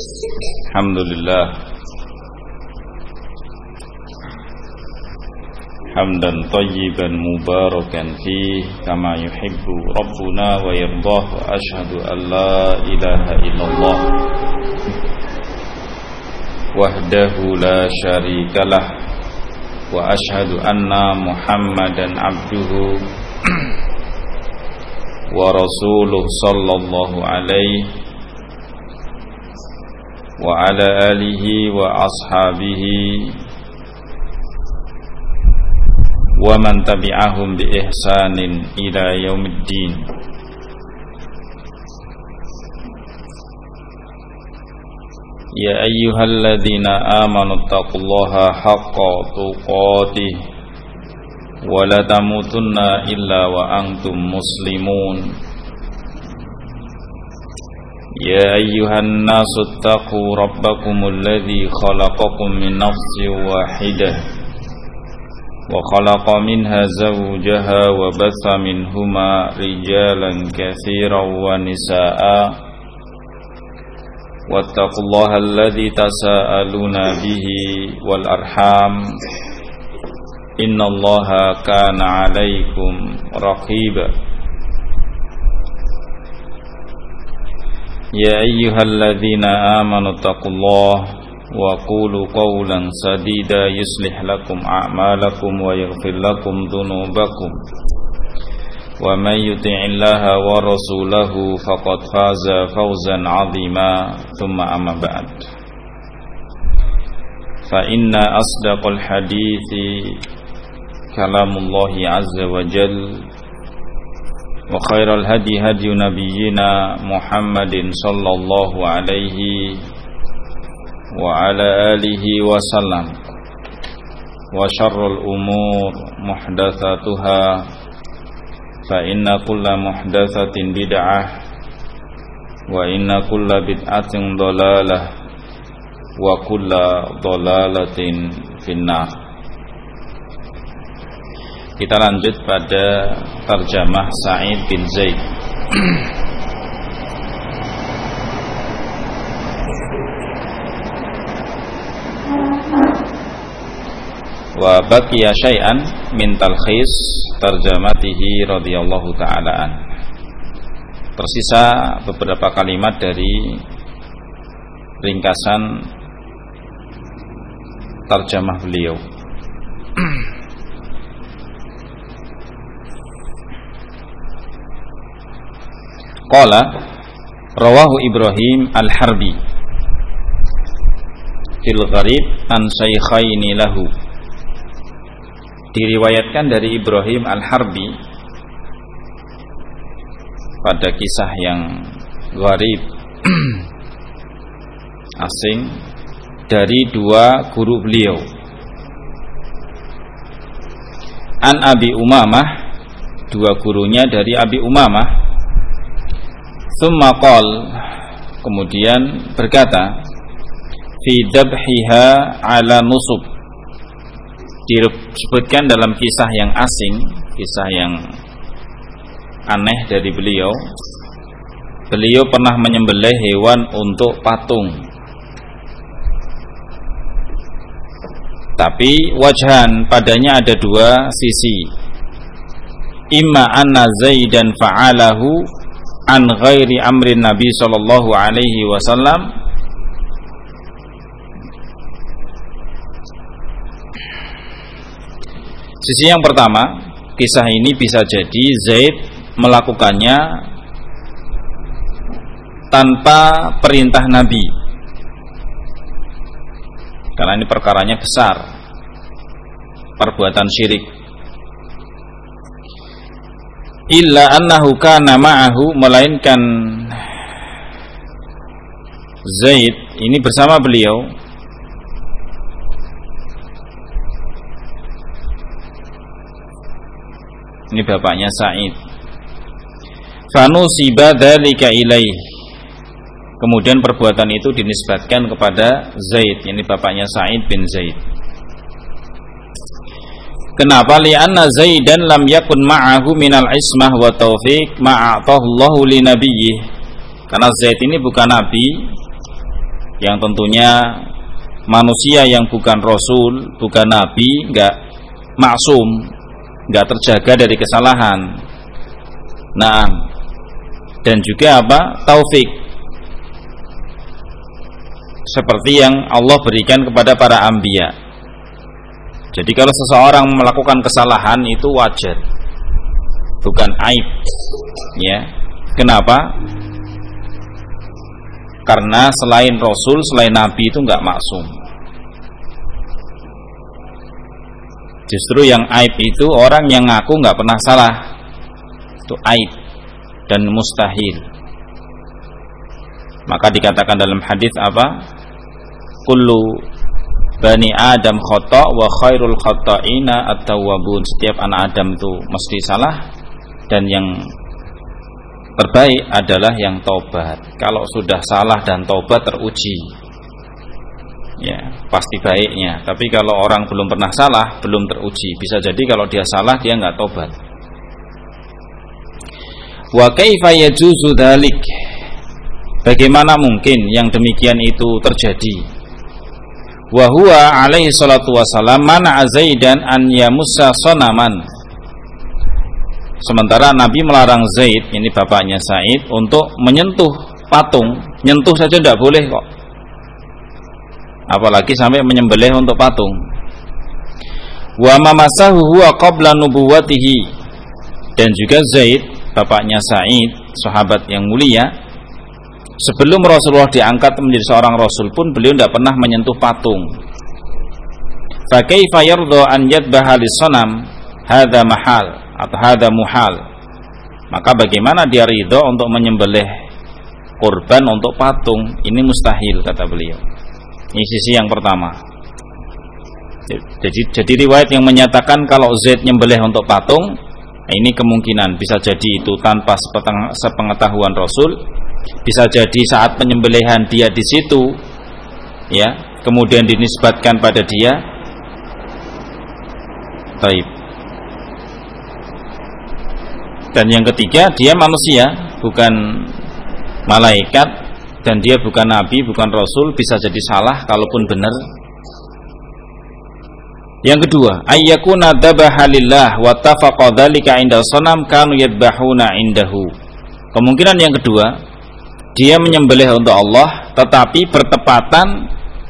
Alhamdulillah hamdan thayyiban mubarakan fih kama yuhibbu rabbuna wa yardah wa ashhadu an la ilaha illallah wahdahu la syarikalah wa ashhadu anna Muhammadan abduhu wa rasuluh sallallahu alaihi wa ala alihi wa ashabihi wa man tabi'ahum bi ihsanin ila yaumiddin. Ya ayyuhalladzina amanu taqullaha haqqa tuqatih wa la tamutunna illa wa antum muslimun. Ya ayyuhan nasu attaqu rabbakumul ladzi khalaqakum min nafsin wahidah wa khalaqa minha zawjaha wa batha minhuma rijalan katsiran wa nisaa'a wattaqullaha alladzi tasaaluna bihi wal arham innallaha kana 'alaikum raqiba. Ya ayyuhalladzina amanu taqullaha wa qulu qawlan sadida yuslih lakum a'malakum wa yaghfir lakum dhunubakum wa may yuti'illaha wa rasulahu faqad faza fawzan 'azima. Thumma amma ba'd. Fa inna asdaqal hadithi kalamullahi azza wa jalla wa khairal hadi hadi nabiyyina Muhammadin sallallahu alaihi wa ala alihi wa sallam wa syarrul umur muhdatsatuha fa inna kulla muhdatsatin bid'ah wa inna kulla bid'atin dhalalah wa kulla dhalalatin finnar. Kita lanjut pada terjemah Sa'id bin Zaid. Wa baqiya syai'an min talkhis tarjamatihi radhiyallahu ta'ala an. Tersisa beberapa kalimat dari ringkasan terjemah beliau. Qala rawahu Ibrahim al-Harbi fil gharib an shaykhaini lahu. Diriwayatkan dari Ibrahim al-Harbi pada kisah yang gharib asing dari dua guru beliau. An Abi Umamah, dua gurunya dari Abi Umamah. Tsumma qol, kemudian berkata, fi dabhiha ala nusub. Disebutkan dalam kisah yang asing, kisah yang aneh dari beliau. Beliau pernah menyembelih hewan untuk patung. Tapi wajhan, padanya ada dua sisi. Imma anna Zaidan fa'alahu an ghairi amrin Nabi sallallahu alaihi wasallam. Sisi yang pertama, kisah ini bisa jadi Zaid melakukannya tanpa perintah Nabi, karena ini perkaranya besar, perbuatan syirik. Illa annahu kana ma'ahu, melainkan Zaid ini bersama beliau ini bapaknya Sa'id. Fanusiba dzalika ilaih, kemudian perbuatan itu dinisbatkan kepada Zaid, ini bapaknya Sa'id bin Zaid. Kenapa? Li'anna Zaidan lam yakun ma'ahu minal ismah wa taufiq ma'atahullahu li nabiyyih. Karena Zaid ini bukan nabi, yang tentunya manusia yang bukan rasul, bukan nabi, enggak maksum, enggak terjaga dari kesalahan. Nah, dan juga apa? Taufik, seperti yang Allah berikan kepada para anbiya. Jadi kalau seseorang melakukan kesalahan itu wajar, bukan aib, ya. Kenapa? Karena selain Rasul, selain Nabi itu enggak maksum. Justru yang aib itu orang yang ngaku enggak pernah salah. Itu aib dan mustahil. Maka dikatakan dalam hadis apa? Kullu bani Adam khata' wa khairul khata'ina at-tawwabun. Setiap anak Adam itu mesti salah, dan yang terbaik adalah yang taubat. Kalau sudah salah dan taubat teruji, ya pasti baiknya. Tapi kalau orang belum pernah salah, belum teruji, bisa jadi kalau dia salah dia nggak taubat. Wa kaifa yajuzu dzalik? Bagaimana mungkin yang demikian itu terjadi? Wa huwa alaihi salatu wasalam mana Zaidan an yamussa sanaman. Sementara Nabi melarang Zaid, ini bapaknya Sa'id, untuk menyentuh patung. Nyentuh saja tidak boleh kok, apalagi sampai menyembelih untuk patung. Wa mamasahu huwa qabla nubuwatihi. Dan juga Zaid, bapaknya Sa'id, sahabat yang mulia, sebelum Rasulullah diangkat menjadi seorang rasul pun beliau tidak pernah menyentuh patung. Fa kaifa yardha an yadbaha lis-sanam? Hadza mahal atau hadza muhal. Maka bagaimana dia ridho untuk menyembelih kurban untuk patung? Ini mustahil, kata beliau. Ini sisi yang pertama. Jadi riwayat yang menyatakan kalau Zaid nyembelih untuk patung, ini kemungkinan bisa jadi itu tanpa sepengetahuan Rasul, bisa jadi saat penyembelihan dia di situ, ya, kemudian dinisbatkan pada dia. Baik. Dan yang ketiga, dia manusia, bukan malaikat, dan dia bukan nabi, bukan rasul, bisa jadi salah kalaupun benar. Yang kedua, ayyakuna dhabaha lillah wa tafaqa dzalika 'inda sanam kanu yadbahuna 'indahu. Kemungkinan yang kedua, dia menyembelih untuk Allah tetapi bertepatan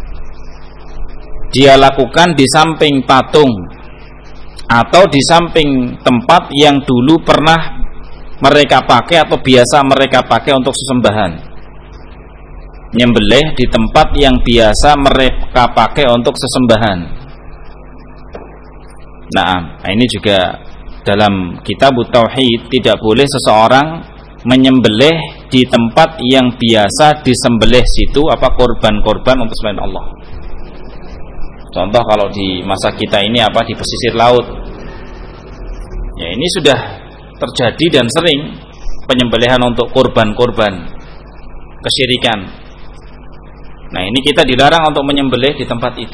dia lakukan di samping patung atau di samping tempat yang dulu pernah mereka pakai atau biasa mereka pakai untuk sesembahan. Nyembelih di tempat yang biasa mereka pakai untuk sesembahan. Nah, ini juga dalam kitab Tauhid, tidak boleh seseorang menyembelih di tempat yang biasa disembelih situ apa korban-korban untuk selain Allah. Contoh kalau di masa kita ini apa, di pesisir laut, ya ini sudah terjadi dan sering penyembelihan untuk korban-korban kesyirikan. Nah, ini kita dilarang untuk menyembelih di tempat itu,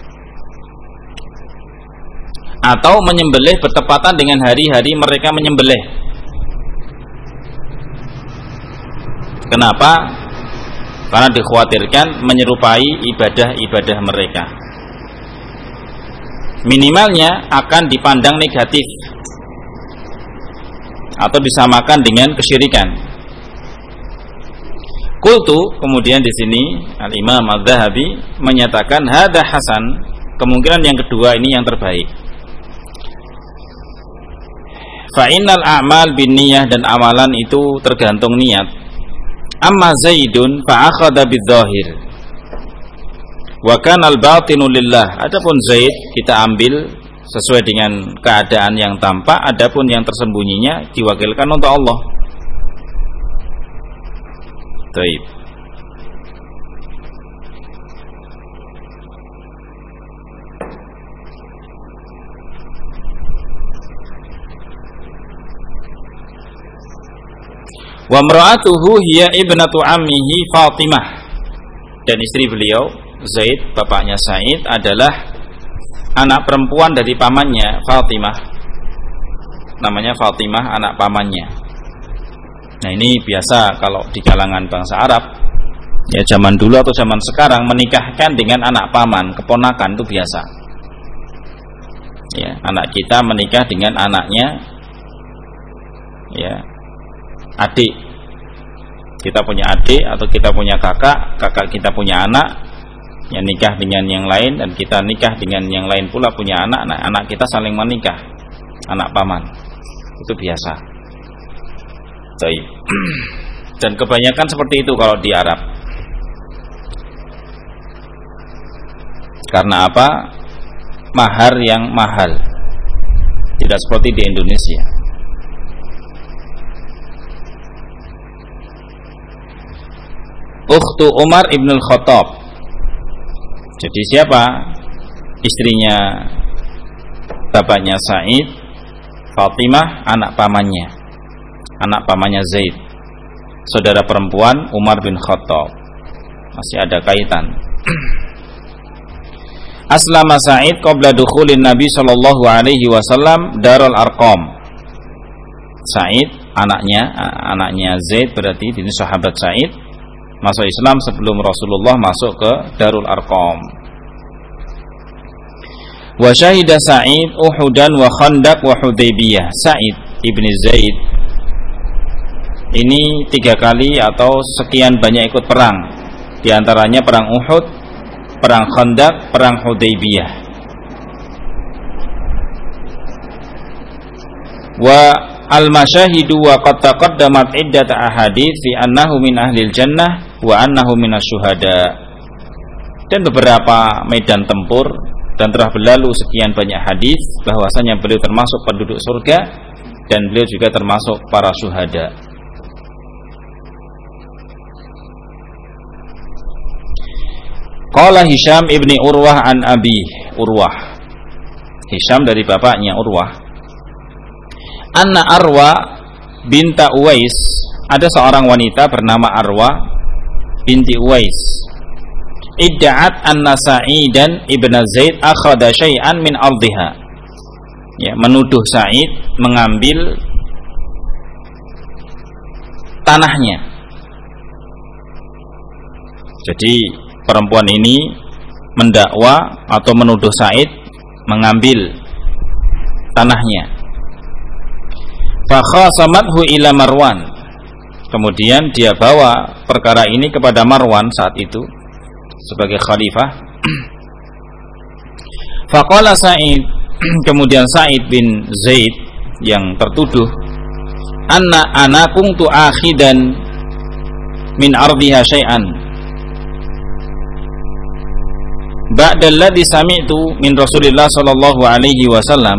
atau menyembelih bertepatan dengan hari-hari mereka menyembelih. Kenapa? Karena dikhawatirkan menyerupai ibadah-ibadah mereka. Minimalnya akan dipandang negatif atau disamakan dengan kesyirikan. Qultu, kemudian di sini Al-Imam Adz-Dzahabi menyatakan hadza hasan, kemungkinan yang kedua ini yang terbaik. Fa innal a'mal binniyah, dan amalan itu tergantung niat. Amma Zaidun fa akhadha bidzahir wa kana al-batinu lillah. Adapun Zaid kita ambil sesuai dengan keadaan yang tampak, adapun yang tersembunyinya diwakilkan untuk Allah. Baik. Wa imra'atuhu hiya ibnatu ammihi Fatimah, dan istri beliau Zaid, bapaknya Sa'id, adalah anak perempuan dari pamannya Fatimah. Namanya Fatimah, anak pamannya. Nah, ini biasa kalau di kalangan bangsa Arab, Ya, zaman dulu atau zaman sekarang menikahkan dengan anak paman, keponakan itu biasa. Ya, anak kita menikah dengan anaknya, ya, adik. Kita punya adik atau kita punya kakak, kakak kita punya anak, yang nikah dengan yang lain, dan kita nikah dengan yang lain pula punya anak. Nah, anak kita saling menikah, anak paman, itu biasa. Baik. Dan kebanyakan seperti itu kalau di Arab. Karena apa? Mahar yang mahal. Tidak seperti di Indonesia. Ukhtu Umar ibn al-Khattab. Jadi siapa? Istrinya bapaknya Sa'id, Fatimah, anak pamannya. Anak pamannya Zaid. Saudara perempuan Umar bin Khattab. Masih ada kaitan. Aslama Sa'id qabla dukhulin Nabi sallallahu alaihi wasallam Darul Arqam. Sa'id anaknya Zaid, berarti ini sahabat Sa'id, masuk Islam sebelum Rasulullah masuk ke Darul Arqam. Wa syahida Sa'id Uhudan wa Khandaq wa Hudaybiyah. Sa'id ibni Zaid ini 3 kali atau sekian banyak ikut perang. Di antaranya perang Uhud, perang Khandaq, perang Hudaybiyah. Wa al-masyahidu wa qad taqaddamat iddat ahadits fi annahu min ahlil jannah wa annahu minasyuhada. Dan beberapa medan tempur, dan telah berlalu sekian banyak hadis bahwasanya beliau termasuk penduduk surga dan beliau juga termasuk para syuhada. Qala Hisham ibni Urwah an Abi Urwah. Hisham dari bapaknya Urwah. Anna Arwa binta Uwais, ada seorang wanita bernama Arwa binti Uwais. Idda'at anna Sa'idan ibn Zaid akhada syai'an min ardiha. Ya, menuduh Sa'id mengambil tanahnya. Jadi perempuan ini mendakwa atau menuduh Sa'id mengambil tanahnya. Fa khasamathu ila Marwan. Kemudian dia bawa perkara ini kepada Marwan saat itu sebagai khalifah. Faqala Sa'id, kemudian Sa'id bin Zaid yang tertuduh, ana kuntu akhidan min ardiha syai'an ba'da alladhi sami'tu min Rasulillah sallallahu alaihi wasallam.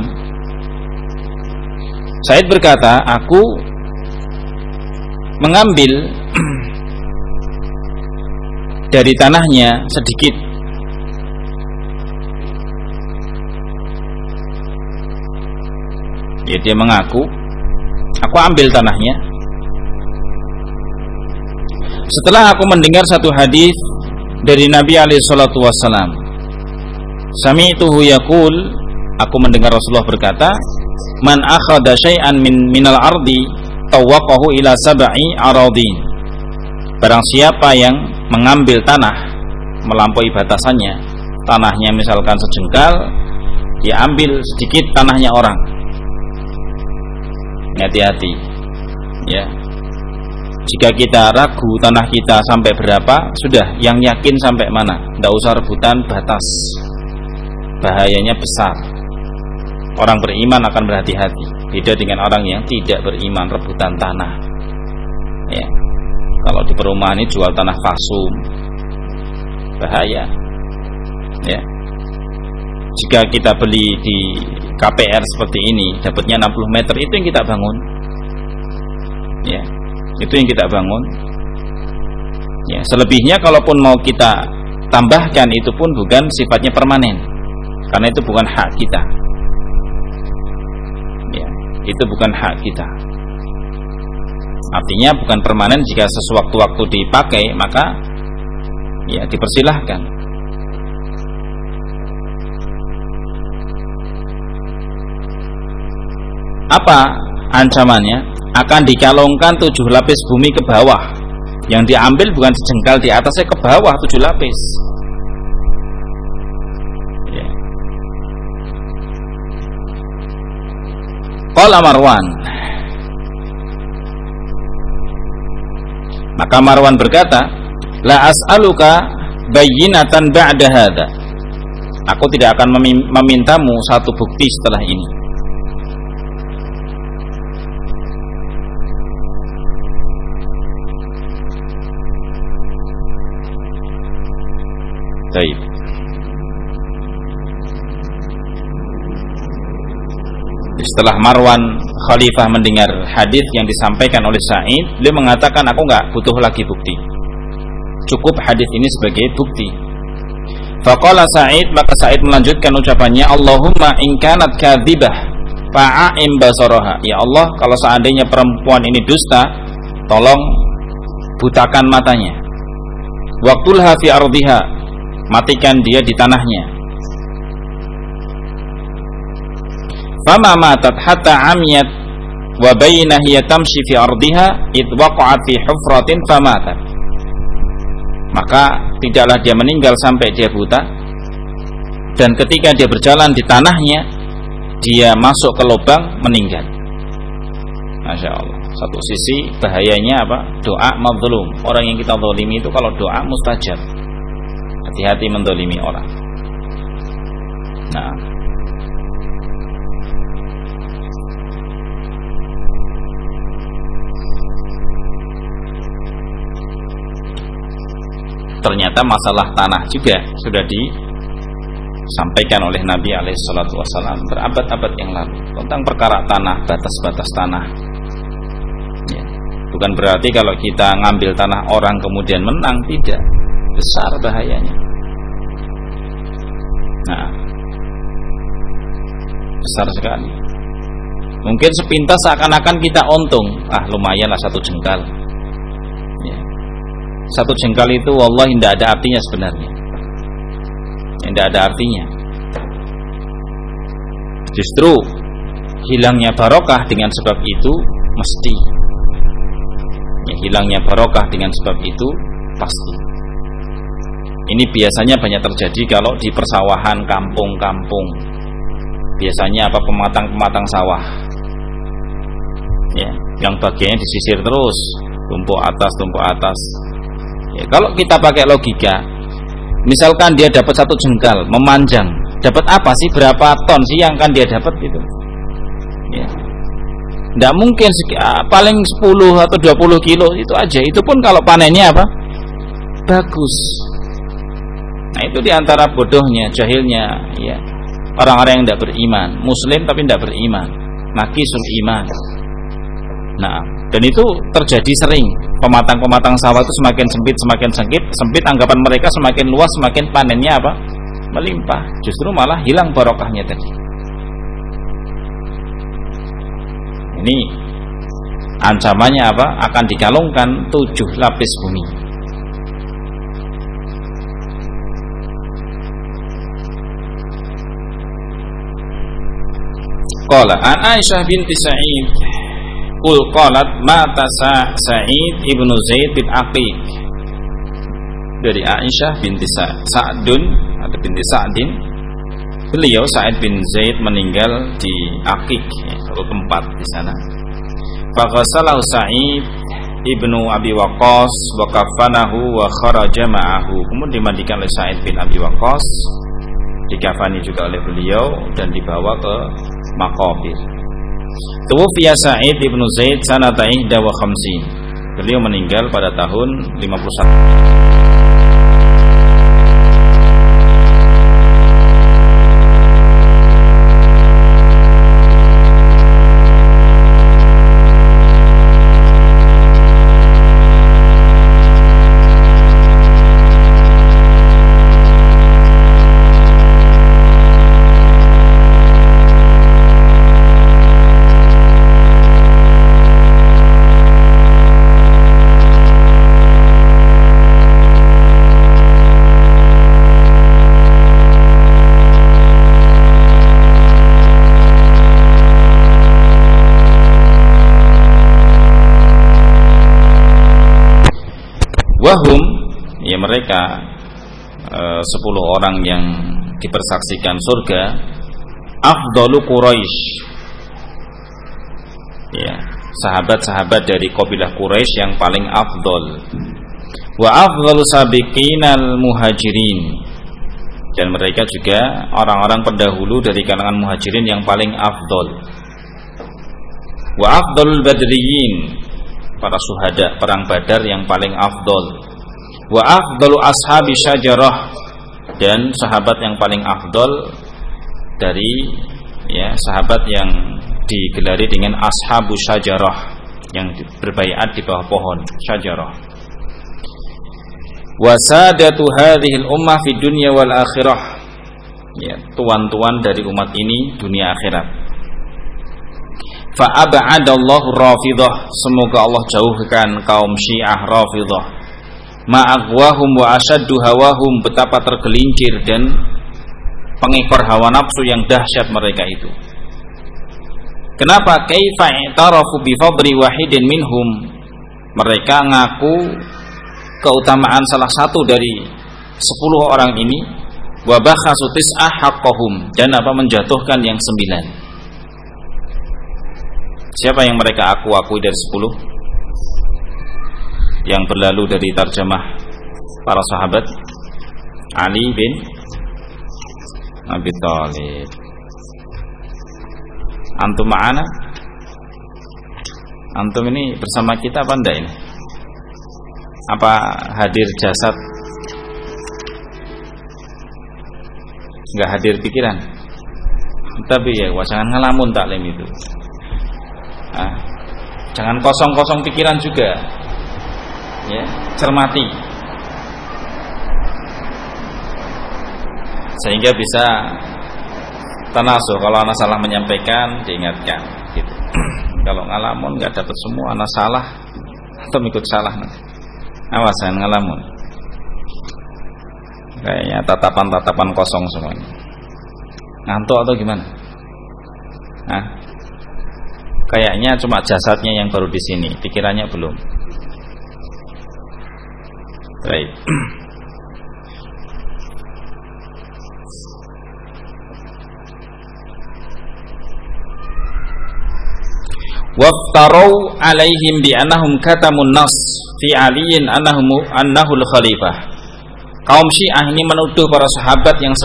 Sa'id berkata, aku mengambil dari tanahnya sedikit. Ya, dia mengaku, aku ambil tanahnya setelah aku mendengar satu hadis dari Nabi alaihi salatu wassalam. Sami'tuhu yaqul, aku mendengar Rasulullah berkata, man akhadha syai'an minal ardi tawaqahu ila sab'i aradin. Barang siapa yang mengambil tanah melampaui batasannya, tanahnya misalkan sejengkal, dia ambil sedikit tanahnya orang. Hati-hati ya. Jika kita ragu tanah kita sampai berapa, sudah, yang yakin sampai mana, tidak usah rebutan batas. Bahayanya besar. Orang beriman akan berhati-hati. Beda dengan orang yang tidak beriman, rebutan tanah. Ya. Kalau di perumahan ini jual tanah fasum, bahaya. Ya. Jika kita beli di KPR seperti ini, dapatnya 60 meter, itu yang kita bangun. Ya, itu yang kita bangun. Ya, selebihnya kalaupun mau kita tambahkan, itu pun bukan sifatnya permanen, karena itu bukan hak kita. Ya, itu bukan hak kita. Artinya bukan permanen. Jika sewaktu-waktu dipakai, maka ya dipersilahkan. Apa ancamannya? Akan dikalungkan 7 lapis bumi ke bawah Yang diambil bukan sejengkal di atasnya, ke bawah 7 lapis. Ya. Qala Marwan, maka Marwan berkata, la as'aluka bayyinatan ba'da hadza. Aku tidak akan memintamu satu bukti setelah ini. Baik. Setelah Marwan Khalifah mendengar hadis yang disampaikan oleh Sa'id, beliau mengatakan, aku enggak butuh lagi bukti, cukup hadis ini sebagai bukti. Faqala Sa'id, maka Sa'id melanjutkan ucapannya, Allahumma in kanat kadzibah fa'a'im basaraha. Ya Allah, kalau seandainya perempuan ini dusta, tolong butakan matanya. Waqtulha fi ardiha, matikan dia di tanahnya. Fama matat hatta amiyat wa bainah hiya tamshi fi ardiha id waqa'at fi hufratin famatat. Maka tidaklah dia meninggal sampai dia buta, dan ketika dia berjalan di tanahnya dia masuk ke lubang meninggal. Masya Allah. Satu sisi bahayanya apa? Doa mazlum. Orang yang kita zalimi itu kalau doa mustajab. Hati-hati mendolimi orang. Nah, ternyata masalah tanah juga sudah disampaikan oleh Nabi SAW berabad-abad yang lalu tentang perkara tanah, batas-batas tanah. Ya. Bukan berarti kalau kita ngambil tanah orang kemudian menang, tidak. Besar bahayanya. Nah, besar sekali. Mungkin sepintas seakan-akan kita untung, lumayanlah 1 jengkal. Ya. 1 jengkal itu wallahi tidak ada artinya sebenarnya. Tidak ada artinya. Justru hilangnya barokah dengan sebab itu mesti. Ya, hilangnya barokah dengan sebab itu pasti. Ini biasanya banyak terjadi kalau di persawahan kampung-kampung. Biasanya apa, pematang-pematang sawah. Ya, yang bagiannya disisir terus, tumpuk atas. Ya, kalau kita pakai logika, misalkan dia dapat 1 jengkal, memanjang, dapat apa sih? Berapa ton sih yang akan dia dapat itu? Ya. Tidak mungkin paling 10 atau 20 kilo itu aja. Itu pun kalau panennya apa? Bagus. Nah, itu diantara bodohnya, jahilnya, ya, orang-orang yang tidak beriman, muslim tapi tidak beriman, naqisul iman. Nah, dan itu terjadi sering. Pematang-pematang sawah itu semakin sempit, anggapan mereka semakin luas, semakin panennya apa? Melimpah. Justru malah hilang barokahnya tadi. Ini ancamannya apa? Akan dikalungkan 7 lapis bumi. Qala an Aisyah binti Sa'id qul qalat mata Sa'id ibnu Zaid bin Aqiq. Dari Aisyah binti Sa'dun atau binti Sa'din, beliau Sa'id bin Zaid meninggal di Aqiq, ya, satu tempat di sana. Faghasalahu Sa'id ibnu Abi Waqqas wa kafanahu wa kharaja ma'ahu. Kemudian dimandikan oleh Sa'id bin Abi Waqqas, dikafani juga oleh beliau dan dibawa ke maqabir. Tuwfiya Sa'id ibnu Zaid sanata 51. Beliau meninggal pada tahun 51. Wahum, ya mereka 10 orang yang dipersaksikan surga, afdalu Quraisy, ya, sahabat-sahabat dari kabilah Quraisy yang paling afdol. Wa afdalu sabiqinal muhajirin, dan mereka juga orang-orang pendahulu dari kalangan muhajirin yang paling afdol. Wa afdalul badriyin, para syuhada perang Badar yang paling afdol. Wa afdalu ashabi syajarah, dan sahabat yang paling afdol dari, ya, sahabat yang digelari dengan ashabu syajarah, yang berbaiat di bawah pohon syajarah. Wa sadatu hadhil ummah fid dunya wal akhirah, ya, tuan-tuan dari umat ini dunia akhirat. Fa ab'adallahu Rafidah, semoga Allah jauhkan kaum Syiah Rafidah. Ma'aghwahum wa ashaddu hawahum, betapa tergelincir dan pengekor hawa nafsu yang dahsyat mereka itu. Kenapa? Kaifa i'tarafu bi fadli wahidin minhum, mereka ngaku keutamaan salah satu dari 10 orang ini, wa bakhasu tis'ah haqqahum, dan menjatuhkan yang 9. Siapa yang mereka akui dari 10 yang berlalu dari tarjamah para sahabat? Ali bin Abi Thalib. Antum ma'ana? Antum ini bersama kita apa enggak ini? Apa hadir jasad? Enggak hadir pikiran? Tapi ya, jangan ngelamun taklim itu. Jangan kosong-kosong pikiran juga, ya, cermati sehingga bisa tanasuh. Kalau anak salah menyampaikan, diingatkan gitu. Kalau ngalamun nggak dapat semua, anak salah atau ikut salah nanti. Awas, jangan ngalamun. Kayaknya tatapan-tatapan kosong semuanya. Ngantuk atau gimana? Kayaknya cuma jasadnya yang baru di sini, pikirannya belum. Baik. Waftarau alaihim bi annahum katamun nas fi aliyin annahul khalifah. Kaum Syiah ini menuduh para sahabat yang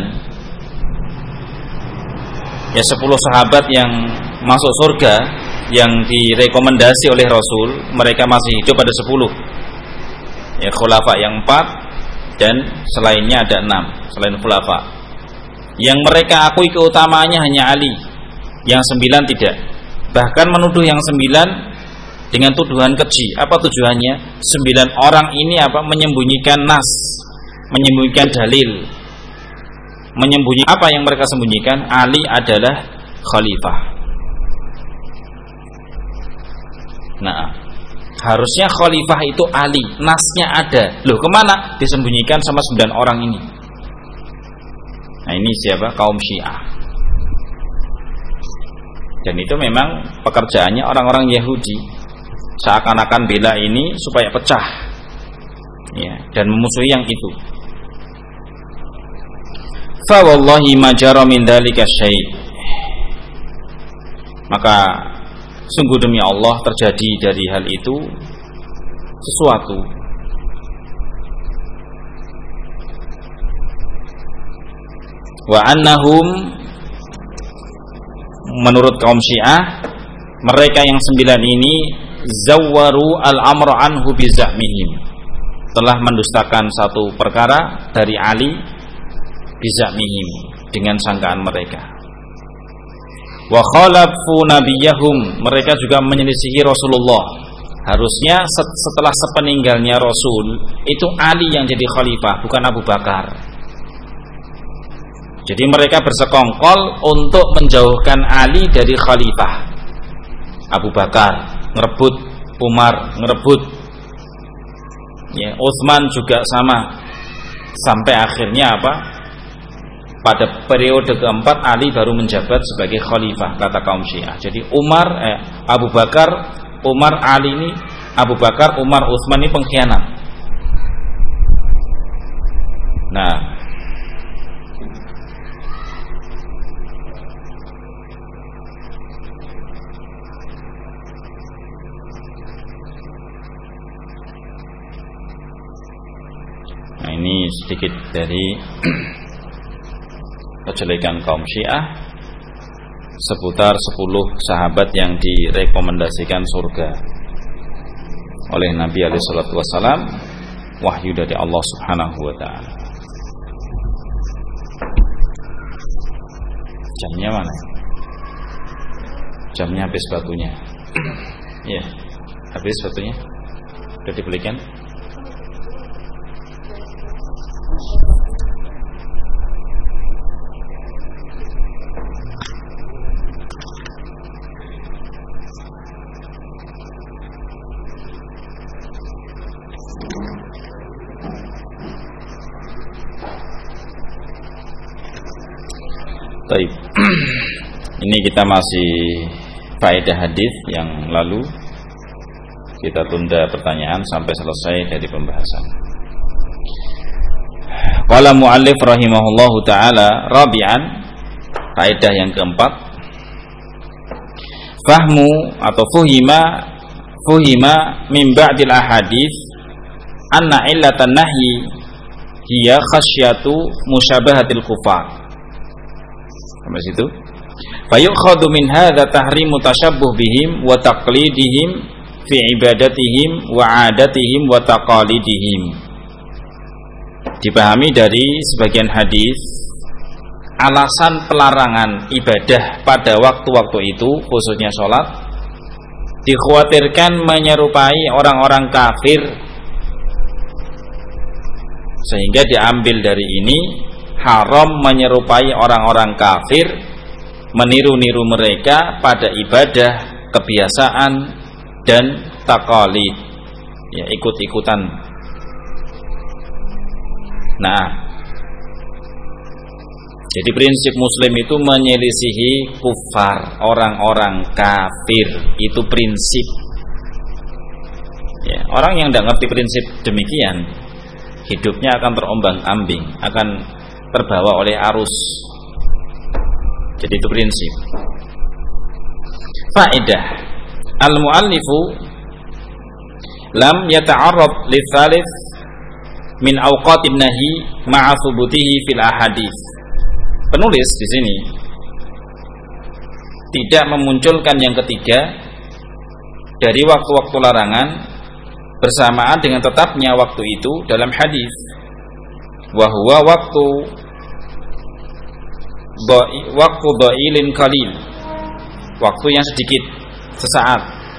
9, ya, 10 sahabat yang masuk surga, yang direkomendasi oleh Rasul, mereka masih hidup ada 10, ya, khulafa yang 4 dan selainnya ada 6 selain khulafa. Yang mereka akui keutamaannya hanya Ali, yang 9 tidak. Bahkan menuduh yang 9 dengan tuduhan keji. Apa tujuannya? 9 orang ini menyembunyikan nas, menyembunyikan dalil, menyembunyikan apa yang mereka sembunyikan? Ali adalah khalifah. Nah, harusnya khalifah itu Ali, nasnya ada. Loh, kemana? Disembunyikan sama 9 orang ini. Nah, ini siapa? Kaum Syiah. Dan itu memang pekerjaannya orang-orang Yahudi, seakan-akan bela ini supaya pecah, ya, dan memusuhi yang itu. Fa wallahi ma jara min dzalika syai', maka sungguh demi Allah terjadi dari hal itu sesuatu. Wa annahum, menurut kaum Syiah, mereka yang 9 ini zawwaru al-amra anhu bizahmihim, telah mendustakan satu perkara dari Ali bizahmihim, dengan sangkaan mereka. Wa khalafu nabiyahum, mereka juga menyelisihi Rasulullah. Harusnya setelah sepeninggalnya Rasul itu Ali yang jadi khalifah, bukan Abu Bakar. Jadi mereka bersekongkol untuk menjauhkan Ali dari khalifah. Abu Bakar ngerebut, Umar ngerebut, ya, Utsman juga sama. Sampai akhirnya pada periode keempat Ali baru menjabat sebagai khalifah, kata kaum Syiah. Jadi Abu Bakar, Umar, Ali ini, Abu Bakar, Umar, Utsman ini pengkhianat. Nah, ini sedikit dari kejelekan kaum Syiah seputar 10 sahabat yang direkomendasikan surga oleh Nabi alaihi salatu wasallam, wahyu dari Allah Subhanahu wa taala. Jamnya mana? Jamnya habis batunya. Ya, habis batunya. Sudah dibelikan? Baik. Ini kita masih faedah hadis yang lalu. Kita tunda pertanyaan sampai selesai dari pembahasan. Qala muallif rahimahullahu taala rabi'an, faedah yang keempat. Fahmu atau fuhima min ba'dil ahadits anna illatan nahyi hiya khasyatu musyabahatil kufar. Sampai situ. Fayukhadhu min hadza tahrimu tashabbuh bihim wa taqlidihim fi ibadatihim wa adatihim wa taqalidihim. Dipahami dari sebagian hadis alasan pelarangan ibadah pada waktu-waktu itu, khususnya sholat, dikhawatirkan menyerupai orang-orang kafir, sehingga diambil dari ini haram menyerupai orang-orang kafir, meniru-niru mereka pada ibadah, kebiasaan, dan taqalid, ya, ikut-ikutan. Nah, jadi prinsip muslim itu menyelisihi kufar, orang-orang kafir, itu prinsip. Ya, orang yang tidak ngerti prinsip demikian, hidupnya akan terombang-ambing, akan terbawa oleh arus. Jadi itu prinsip. Faedah, al-muallifu lam yata'arrad li-thalith min awqatin nahi ma'a thubutihi fil ahadits. Penulis di sini tidak memunculkan yang ketiga dari waktu-waktu larangan bersamaan dengan tetapnya waktu itu dalam hadis. Wa huwa waktu dhailin qalil, waktu yang sedikit, sesaat.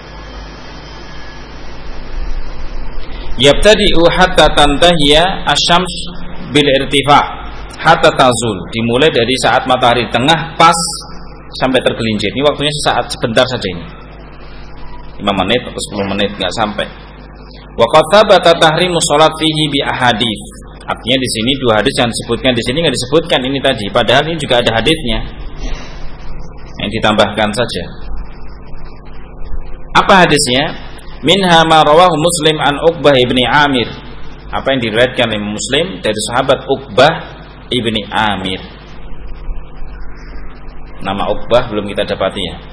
Yabtadi'u hatta tantahiya asy-syams bil irtifa' hatta tazul, dimulai dari saat matahari tengah pas sampai tergelincir. Ini waktunya sesaat, sebentar saja ini, 5 menit atau 10 menit, enggak sampai. Wa qad thabata tahrimu shalat fihi bi ahadits. Artinya di sini 2 hadis yang disebutkan di sini enggak disebutkan ini tadi, padahal ini juga ada hadisnya yang ditambahkan saja. Apa hadisnya? Minha ma rawahu Muslim an Uqbah ibni Amir. Apa yang diriwayatkan oleh Muslim dari sahabat Uqbah ibni Amir. Nama Uqbah belum kita dapati ya.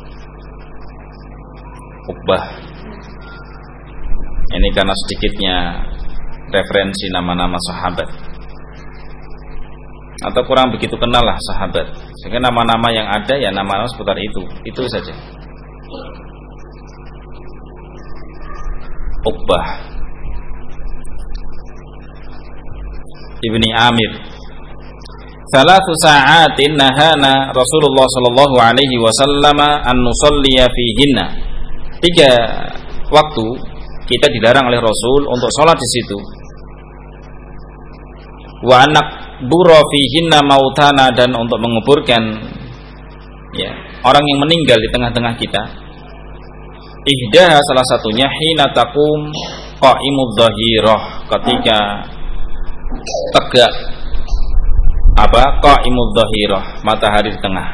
Uqbah. Ini karena sedikitnya referensi nama-nama sahabat, atau kurang begitu kenal lah sahabat, sehingga nama-nama yang ada ya nama-nama seputar itu saja. Uqbah ibni Amir, Thalathu sa'atin nahana Rasulullah sallallahu alaihi wasallam an nusalliya fihinna. 3 waktu kita dilarang oleh Rasul untuk sholat di situ. Wa anak buro fihinna mautana, dan untuk menguburkan ya orang yang meninggal di tengah-tengah kita. Ihdah, salah satunya hina taqum qa'imud dhahirah, ketika tegak qa'imud dhahirah, matahari di tengah.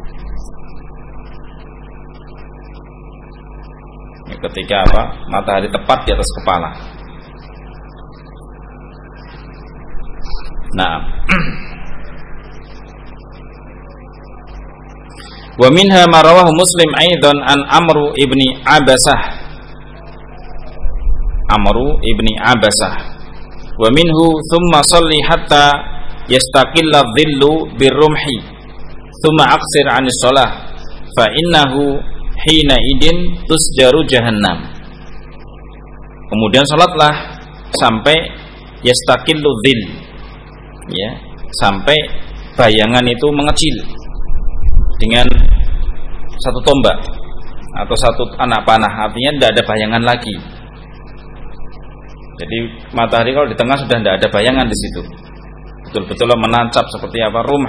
Ketika matahari tepat di atas kepala. Nah, wa minha ma rawahu Muslim aidan an Amru ibni Abasah. Wa minhu thumma salli hatta yastaqilla dhillu birrumhi thumma aqsir 'anis shalah fa innahu hina idin tusjaru jahannam. Kemudian salatlah sampai yastaqillu dhill, ya, sampai bayangan itu mengecil dengan satu tombak atau satu anak panah, artinya tidak ada bayangan lagi. Jadi matahari kalau di tengah sudah tidak ada bayangan di situ, betul-betul menancap seperti apa rumah.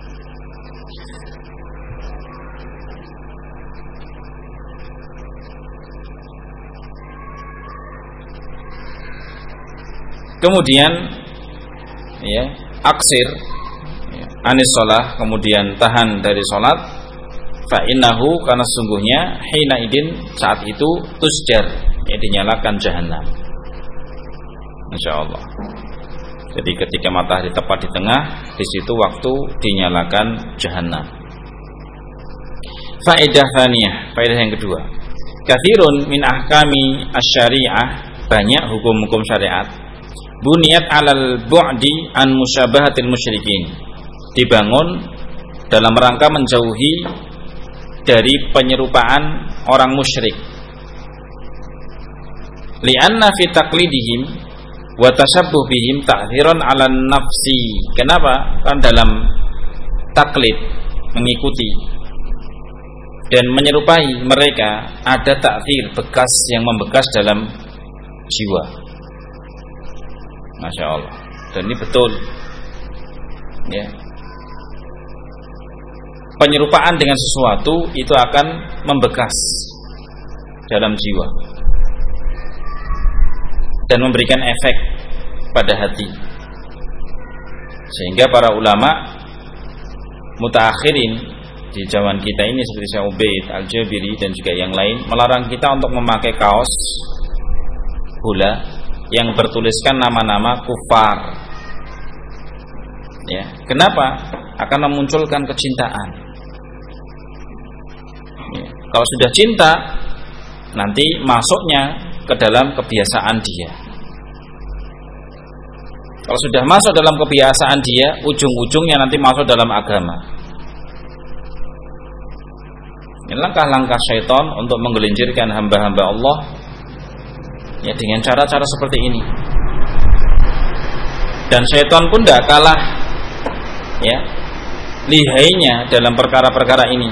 Kemudian ya, aksir ya, anis sholah, kemudian tahan dari sholat. Fa innahu, karena sungguhnya hina idin, saat itu tusjar, ya, dinyalakan jahannam. Insyaallah. Jadi ketika matahari tepat di tengah, di situ waktu dinyalakan jahannam. Faedah tsaniyah, faedah yang kedua. Katsirun min ahkami asy-syari'ah, banyak hukum-hukum syariat buniyat alal bu'di an musyabahatil musyrikin, dibangun dalam rangka menjauhi dari penyerupaan orang musyrik. Li'anna fi taqlidihim wa tashabbuh bihim ta'thiran 'ala nafsi. Kenapa? Kan dalam taklid, mengikuti dan menyerupai mereka, ada ta'thir, bekas yang membekas dalam jiwa. Masya Allah. Dan ini betul, ya. Penyerupaan dengan sesuatu itu akan membekas dalam jiwa dan memberikan efek pada hati. Sehingga para ulama mutaakhirin di zaman kita ini seperti Syekh Ubaid Al-Jabiri dan juga yang lain melarang kita untuk memakai kaos bola yang bertuliskan nama-nama kufar. Ya, kenapa? Akan memunculkan kecintaan. Ya, kalau sudah cinta, nanti masuknya ke dalam kebiasaan dia. Kalau sudah masuk dalam kebiasaan dia, ujung-ujungnya nanti masuk dalam agama. Ini langkah-langkah syaitan untuk menggelincirkan hamba-hamba Allah, ya, dengan cara-cara seperti ini. Dan syaitan pun tidak kalah, ya, lihainya dalam perkara-perkara ini.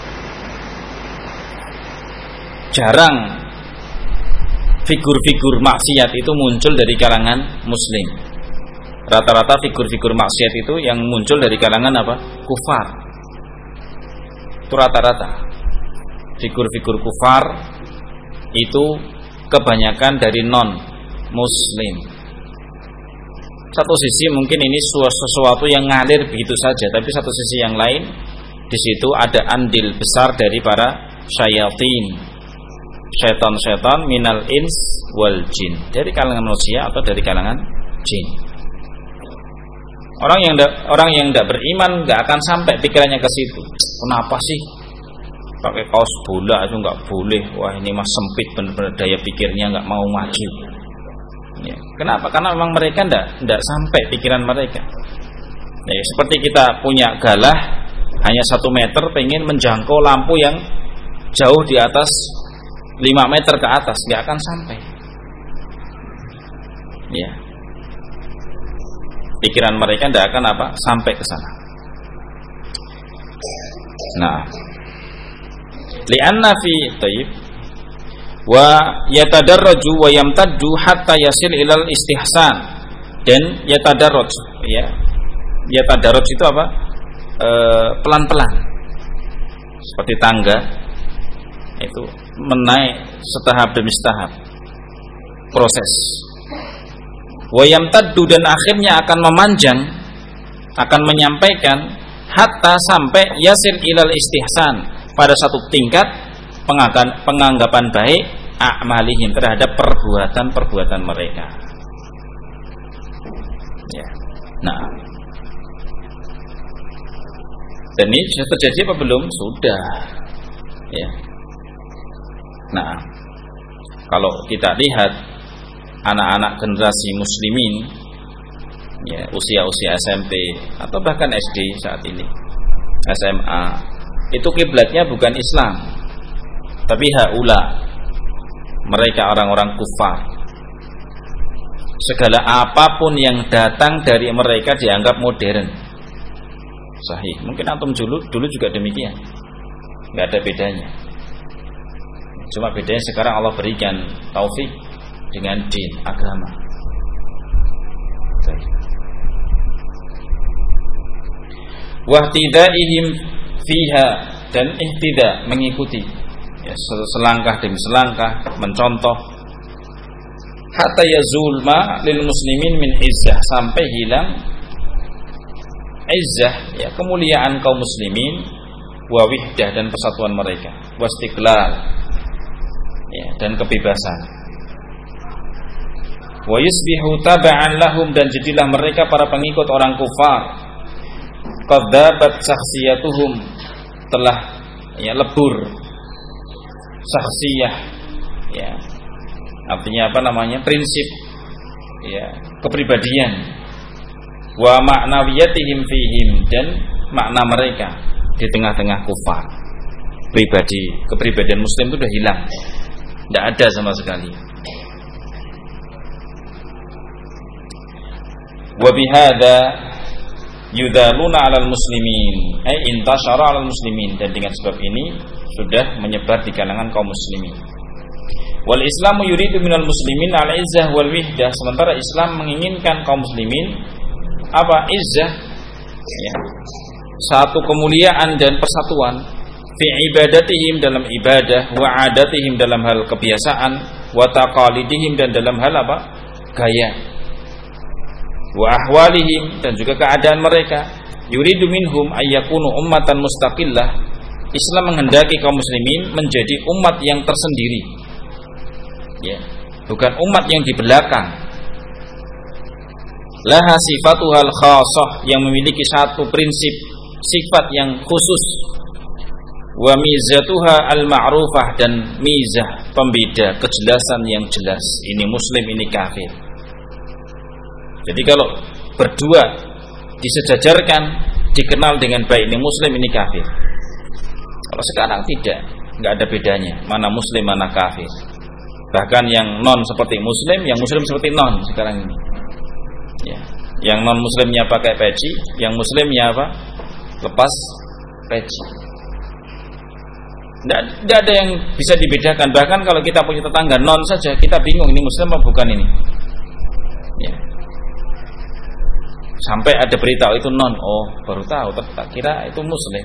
Jarang figur-figur maksiat itu muncul dari kalangan muslim. Rata-rata figur-figur maksiat itu yang muncul dari kalangan apa? Kufar. Itu rata-rata. Figur-figur kufar itu kebanyakan dari non-muslim. Satu sisi mungkin ini sesuatu yang ngalir begitu saja, tapi satu sisi yang lain, di situ ada andil besar dari para syayatin, syaitan-syaitan minal ins wal jin, dari kalangan manusia atau dari kalangan jin. Orang yang tidak beriman nggak akan sampai pikirannya ke situ. Kenapa sih pakai kaos bola itu nggak boleh? Wah, ini mas sempit benar-benar daya pikirnya, nggak mau maju. Ya, kenapa? Karena memang mereka tidak sampai pikiran mereka. Ya, seperti kita punya galah hanya 1 meter, pengen menjangkau lampu yang jauh di atas 5 meter ke atas, nggak akan sampai. Ya, pikiran mereka tidak akan sampai ke sana. Nah, li'anna fi taib wa yatadarraju wa yamtaddu hatta yasil ilal istihsan. Dan yatadarraj, ya, yatadarraj itu apa? Pelan-pelan, seperti tangga itu menaik setahap demi setahap proses. Wa yamtaddu, dan akhirnya akan memanjang, akan menyampaikan hatta sampai yasil ilal istihsan, pada satu tingkat penganggapan baik a'malihim, terhadap perbuatan-perbuatan mereka. Ya. Nah, Dan ini sudah terjadi apa belum? Sudah. Ya. Nah, kalau kita lihat anak-anak generasi muslimin, ya, usia-usia SMP atau bahkan SD saat ini, SMA, itu kiblatnya bukan Islam, tapi haula, mereka orang-orang kufar. Segala apapun yang datang dari mereka dianggap modern. Sahih. Mungkin antum dulu juga demikian. Enggak ada bedanya. Cuma bedanya sekarang Allah berikan taufik dengan din, agama. Wahtidaihim fiha, dan ihtida, mengikuti, ya, selangkah demi selangkah, mencontoh, hatta yazul ma lil muslimin min izzah, sampai hilang izzah, ya, kemuliaan kaum muslimin, wa wihdah, dan persatuan mereka, wastiqlal, ya, dan kebebasan, wa yusbihu taba'an lahum, dan jadilah mereka para pengikut orang kufar. Qadzabat syakhsiyatuhum, telah, ya, lebur syakhsiyah, ya, artinya apa namanya, prinsip, ya, kepribadian, wa ma'nawiyatihim fihim, dan makna mereka di tengah-tengah kufar. Kepribadian muslim itu sudah hilang, tidak ada sama sekali. Wa bihadza yudaluna 'alal muslimin, intashara 'alal muslimin, dan dengan sebab ini sudah menyebar di kalangan kaum muslimin. Wal Islamu yuridu minal muslimin al-izzah wal wihdah, sementara Islam menginginkan kaum muslimin apa? Izzah, ya, satu kemuliaan dan persatuan, fi ibadatihim, dalam ibadah, wa adatihim, dalam hal kebiasaan, wa taqalidihim, dan dalam hal apa? Gaya, wa ahwalihim, dan juga keadaan mereka. Yuridu minhum ayyakunu ummatan mustaqillah, Islam menghendaki kaum muslimin menjadi umat yang tersendiri, ya, bukan umat yang di belakang. Laha sifatuhal khasah, yang memiliki satu prinsip, sifat yang khusus, wa mizatuha al-ma'rufah, dan mizah, pembeda, kejelasan yang jelas, ini muslim, ini kafir. Jadi kalau berdua disejajarkan, dikenal dengan baik, ini muslim, ini kafir. Kalau sekarang tidak, nggak ada bedanya, mana muslim, mana kafir. Bahkan yang non seperti muslim, yang muslim seperti non sekarang ini. Ya. Yang non muslimnya pakai peci, yang muslimnya apa? Lepas peci. Tidak ada yang bisa dibedakan. Bahkan kalau kita punya tetangga non saja, kita bingung ini muslim apa bukan ini. Ya. Sampai ada berita itu non, oh baru tahu, tak kira itu muslim.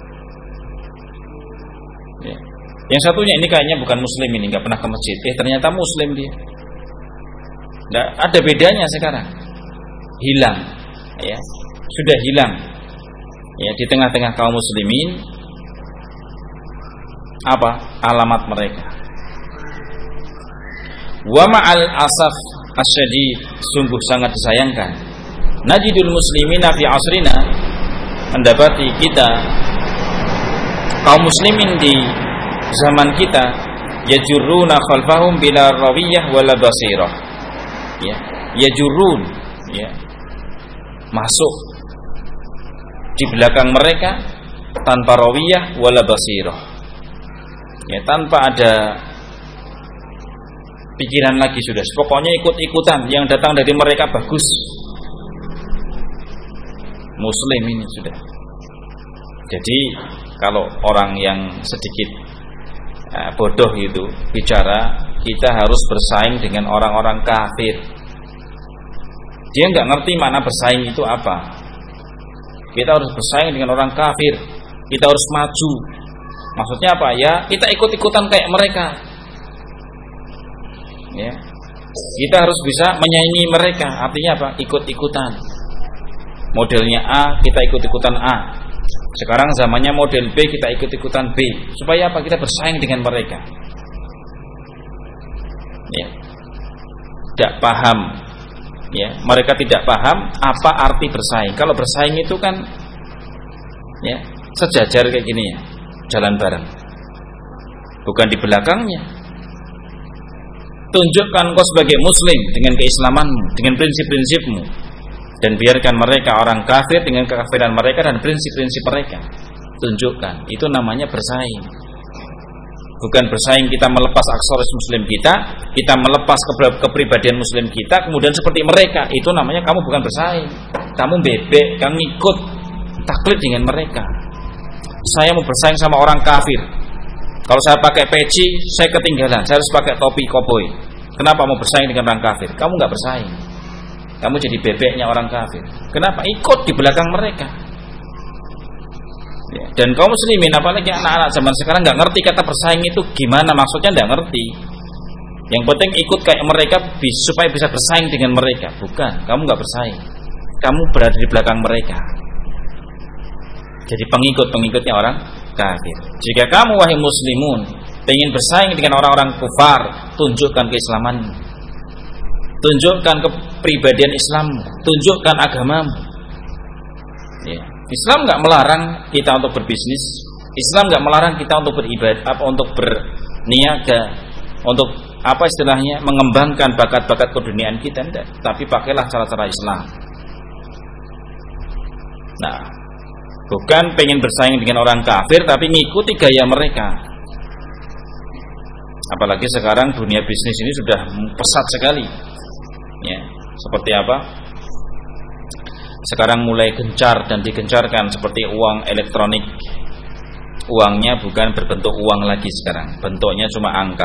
Ya. Yang satunya ini kayaknya bukan muslim, ini nggak pernah ke masjid, ternyata muslim dia. Nggak ada bedanya sekarang. Hilang, ya, sudah hilang, ya, di tengah-tengah kaum muslimin apa alamat mereka. Wa ma'al asaf asyadid, sungguh sangat disayangkan, najidul muslimina fi asrina, mendapati kita kaum muslimin di zaman kita, yajurruna khalfahum bila rawiyah wala basirah, ya, yajurrun, ya, masuk di belakang mereka tanpa rawiyah wala basirah, ya, tanpa ada pikiran lagi, sudah pokoknya ikut-ikutan, yang datang dari mereka bagus, muslim ini sudah. Jadi kalau orang yang sedikit bodoh itu bicara, kita harus bersaing dengan orang-orang kafir. Dia nggak ngerti mana bersaing itu apa. Kita harus bersaing dengan orang kafir. Kita harus maju. Maksudnya apa? Ya, kita ikut-ikutan kayak mereka. Ya, kita harus bisa menyaingi mereka. Artinya apa? Ikut-ikutan. Modelnya A, kita ikut-ikutan A. Sekarang zamannya model B, kita ikut-ikutan B. Supaya apa? Kita bersaing dengan mereka. Ya, tidak paham. Ya, mereka tidak paham apa arti bersaing. Kalau bersaing itu kan, ya, sejajar kayak gini ya, jalan bareng. Bukan di belakangnya. Tunjukkan kau sebagai muslim dengan keislamanmu, dengan prinsip-prinsipmu, dan biarkan mereka orang kafir dengan kekafiran mereka dan prinsip-prinsip mereka. Tunjukkan, itu namanya bersaing. Bukan bersaing kita melepas aksesoris muslim kita melepas kepribadian muslim kita, kemudian seperti mereka. Itu namanya kamu bukan bersaing. Kamu bebek, kamu ikut taklid dengan mereka. Saya mau bersaing sama orang kafir. Kalau saya pakai peci, saya ketinggalan. Saya harus pakai topi koboi. Kenapa mau bersaing dengan orang kafir? Kamu nggak bersaing. Kamu jadi bebeknya orang kafir. Kenapa? Ikut di belakang mereka. Ya, dan kaum muslimin, apalagi anak-anak zaman sekarang nggak ngerti kata bersaing itu gimana, maksudnya nggak ngerti. Yang penting ikut kayak mereka supaya bisa bersaing dengan mereka. Bukan, kamu nggak bersaing. Kamu berada di belakang mereka. Jadi pengikut-pengikutnya orang kafir. Jika kamu wahai muslimun ingin bersaing dengan orang-orang kufar, tunjukkan keislamanmu. Tunjukkan kepribadian Islammu, tunjukkan agamamu. Ya. Islam nggak melarang kita untuk berbisnis. Islam nggak melarang kita untuk beribadah, untuk berniaga, untuk apa istilahnya mengembangkan bakat-bakat keduniaan kita, enggak. Tapi pakailah cara-cara Islam. Nah, bukan pengen bersaing dengan orang kafir, tapi ngikuti gaya mereka. Apalagi sekarang dunia bisnis ini sudah pesat sekali. Ya, seperti apa? Sekarang mulai gencar dan digencarkan seperti uang elektronik. Uangnya bukan berbentuk uang lagi sekarang, bentuknya cuma angka.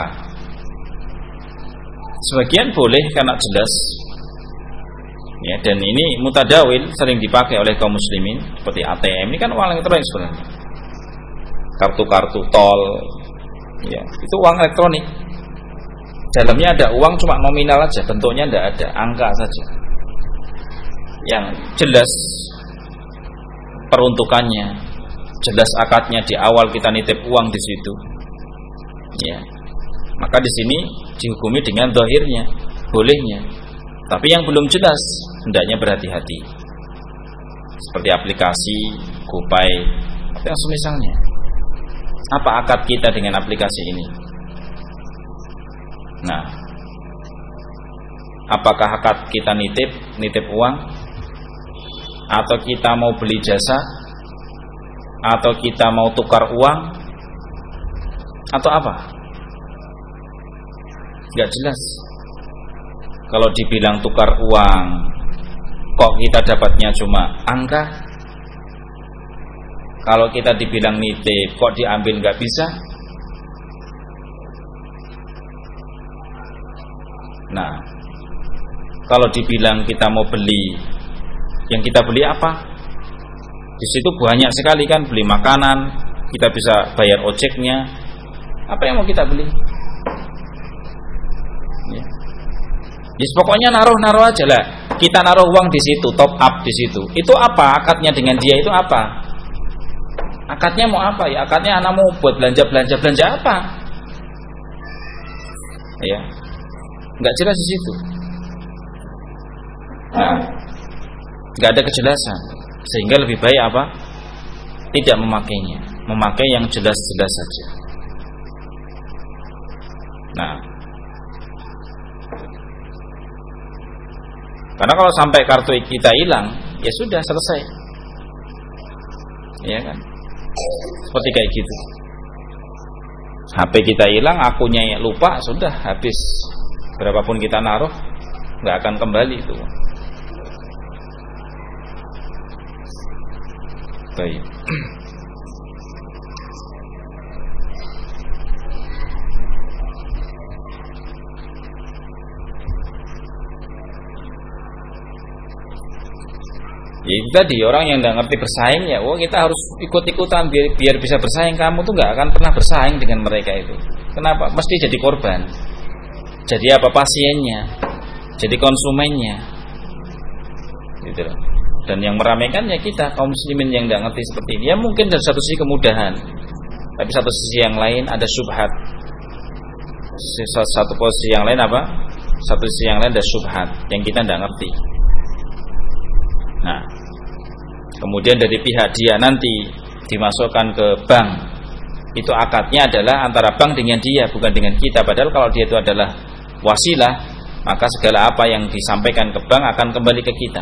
Sebagian boleh karena jelas. Ya, dan ini mutadawil, sering dipakai oleh kaum muslimin seperti ATM. Ini kan uang elektronik sebenarnya. Kartu-kartu tol. Ya, itu uang elektronik. Dalamnya ada uang cuma nominal aja, bentuknya tidak ada, angka saja. Yang jelas peruntukannya, jelas akadnya di awal kita nitip uang di situ. Ya. Maka di sini dihukumi dengan zahirnya, bolehnya. Tapi yang belum jelas hendaknya berhati-hati. Seperti aplikasi GoPay atau yang semisalnya. Apa akad kita dengan aplikasi ini? Nah, apakah akad kita nitip uang? Atau kita mau beli jasa, atau kita mau tukar uang, atau apa? Gak jelas. Kalau dibilang tukar uang, kok kita dapatnya cuma angka? Kalau kita dibilang nitip, kok diambil gak bisa? Nah, kalau dibilang kita mau beli, yang kita beli apa? Di situ banyak sekali kan, beli makanan, kita bisa bayar ojeknya. Apa yang mau kita beli? Ya. Yes, pokoknya naruh aja lah. Kita naruh uang di situ, top up di situ. Itu apa? Akadnya dengan dia itu apa? Akadnya mau apa ya? Akadnya anak mau buat belanja apa? Ya, nggak jelas di situ. Nah, nggak ada kejelasan, sehingga lebih baik apa? Tidak memakainya, memakai yang jelas-jelas saja. Nah, karena kalau sampai kartu kita hilang, ya sudah selesai, ya kan? Seperti kayak gitu. HP kita hilang, akunnya lupa, sudah habis. Berapapun kita naruh, nggak akan kembali itu. Baik. Ya itu tadi, orang yang nggak ngerti bersaing ya, kita harus ikut-ikutan biar bisa bersaing. Kamu tuh nggak akan pernah bersaing dengan mereka itu. Kenapa? Mesti jadi korban. Jadi apa? Pasiennya, jadi konsumennya, gitu loh. Dan yang meramaikannya kita kaum muslimin yang nggak ngerti seperti ini. Ya mungkin dari satu sisi kemudahan, tapi satu sisi yang lain ada syubhat. Satu posisi yang lain apa? Satu sisi yang lain ada syubhat yang kita nggak ngerti. Nah, kemudian dari pihak dia nanti dimasukkan ke bank, itu akadnya adalah antara bank dengan dia, bukan dengan kita. Padahal kalau dia itu adalah wasilah, maka segala apa yang disampaikan ke bank akan kembali ke kita,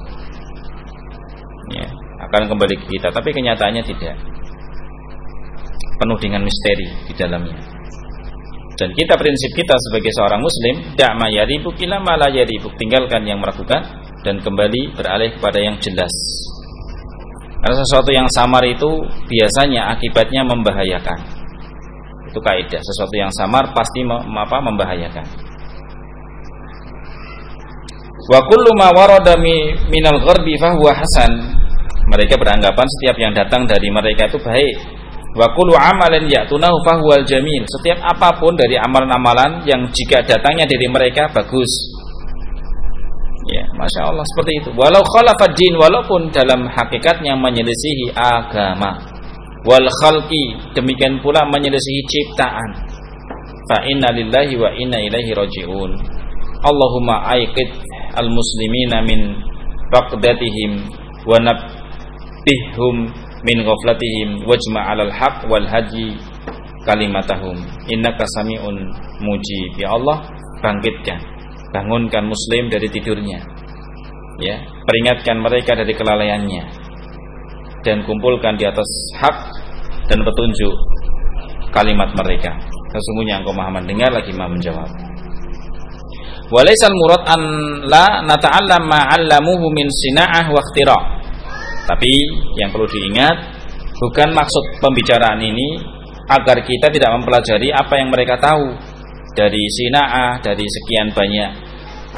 ya, akan kembali ke kita. Tapi kenyataannya tidak, penuh dengan misteri di dalamnya. Dan prinsip kita sebagai seorang muslim, da'ma yaribuk ila ma la yaribuk, tinggalkan yang meragukan dan kembali beralih kepada yang jelas. Karena sesuatu yang samar itu biasanya akibatnya membahayakan. Itu kaidah, sesuatu yang samar pasti membahayakan. Wa kullu ma warada minal gharbi fahuwa hasan. Mereka beranggapan setiap yang datang dari mereka itu baik. Wa kullu amalan ya'tunahu fahuwal jamil. Setiap apapun dari amalan-amalan yang jika datangnya dari mereka bagus. Ya, Masya Allah seperti itu. Walau khalafad din, walaupun dalam hakikatnya menyelisihi agama. Wal khalqi, demikian pula menyelisihi ciptaan. Fa inna lillahi wa inna ilaihi raji'un. Allahumma aiqid al-muslimina min faqdatihim wa nabbihhum min ghaflatihim wajma' 'alal haqq wal hadi kalimatahum innaka sami'un mujib. Ya Allah, bangunkan muslim dari tidurnya, ya, peringatkan mereka dari kelalaiannya, dan kumpulkan di atas hak dan petunjuk kalimat mereka. Sesungguhnya Engkau Maha mendengar lagi Maha menjawab. Walaisal murad an la nata'allam ma 'allamuhu min sina'ah wa ikhtira'. Tapi yang perlu diingat, bukan maksud pembicaraan ini agar kita tidak mempelajari apa yang mereka tahu dari sina'ah, dari sekian banyak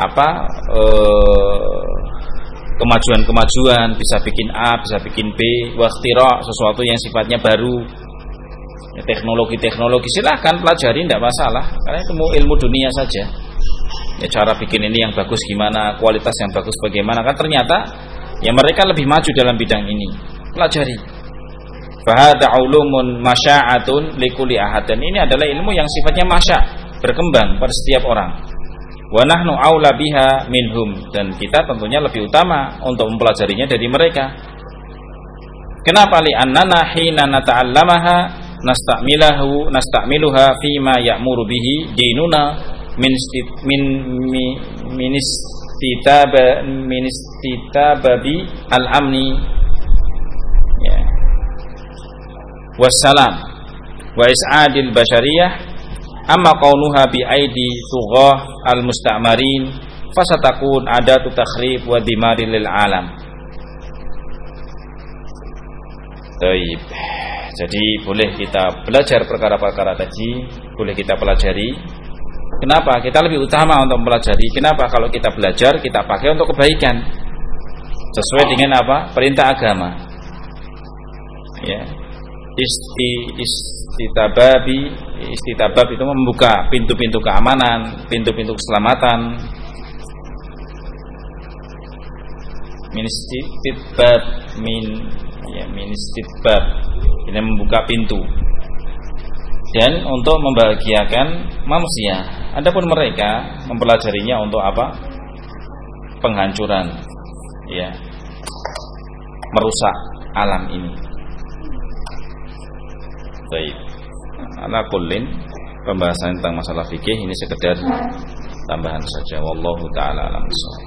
kemajuan-kemajuan, bisa bikin A, bisa bikin B, wakhtira, sesuatu yang sifatnya baru, ya, teknologi-teknologi, silahkan pelajari, tidak masalah, karena itu ilmu dunia saja. Ya, cara bikin ini yang bagus gimana, kualitas yang bagus bagaimana, kan ternyata ya mereka lebih maju dalam bidang ini, pelajari. Fahada ulumun masya'atun likulli ahad, dan ini adalah ilmu yang sifatnya masya', berkembang pada setiap orang. Wa nahnu aula biha minhum, dan kita tentunya lebih utama untuk mempelajarinya dari mereka. Kenapa? Li annana hina nata'allamaha nasta'miluha fima ya'muru bihi dinuna min istitababi al-amni, ya, wassalam wa is'adil bashariyah. Amma qaunuha bi aidi tughah al-musta'marin fasatakun adatu takhrib wa dimaril lil alam. Baik. Jadi boleh kita belajar perkara-perkara tadi, boleh kita pelajari. Kenapa? Kita lebih utama untuk mempelajari. Kenapa? Kalau kita belajar, kita pakai untuk kebaikan. Sesuai dengan apa? Perintah agama. Ya. Istitabab itu membuka pintu-pintu keamanan, pintu-pintu keselamatan. Ministitbab ini membuka pintu dan untuk membahagiakan manusia. Adapun mereka mempelajarinya untuk apa? Penghancuran, ya, merusak alam ini. Baik. Ala kullin, pembahasan tentang masalah fikih ini sekedar tambahan saja. Wallahu taala alam.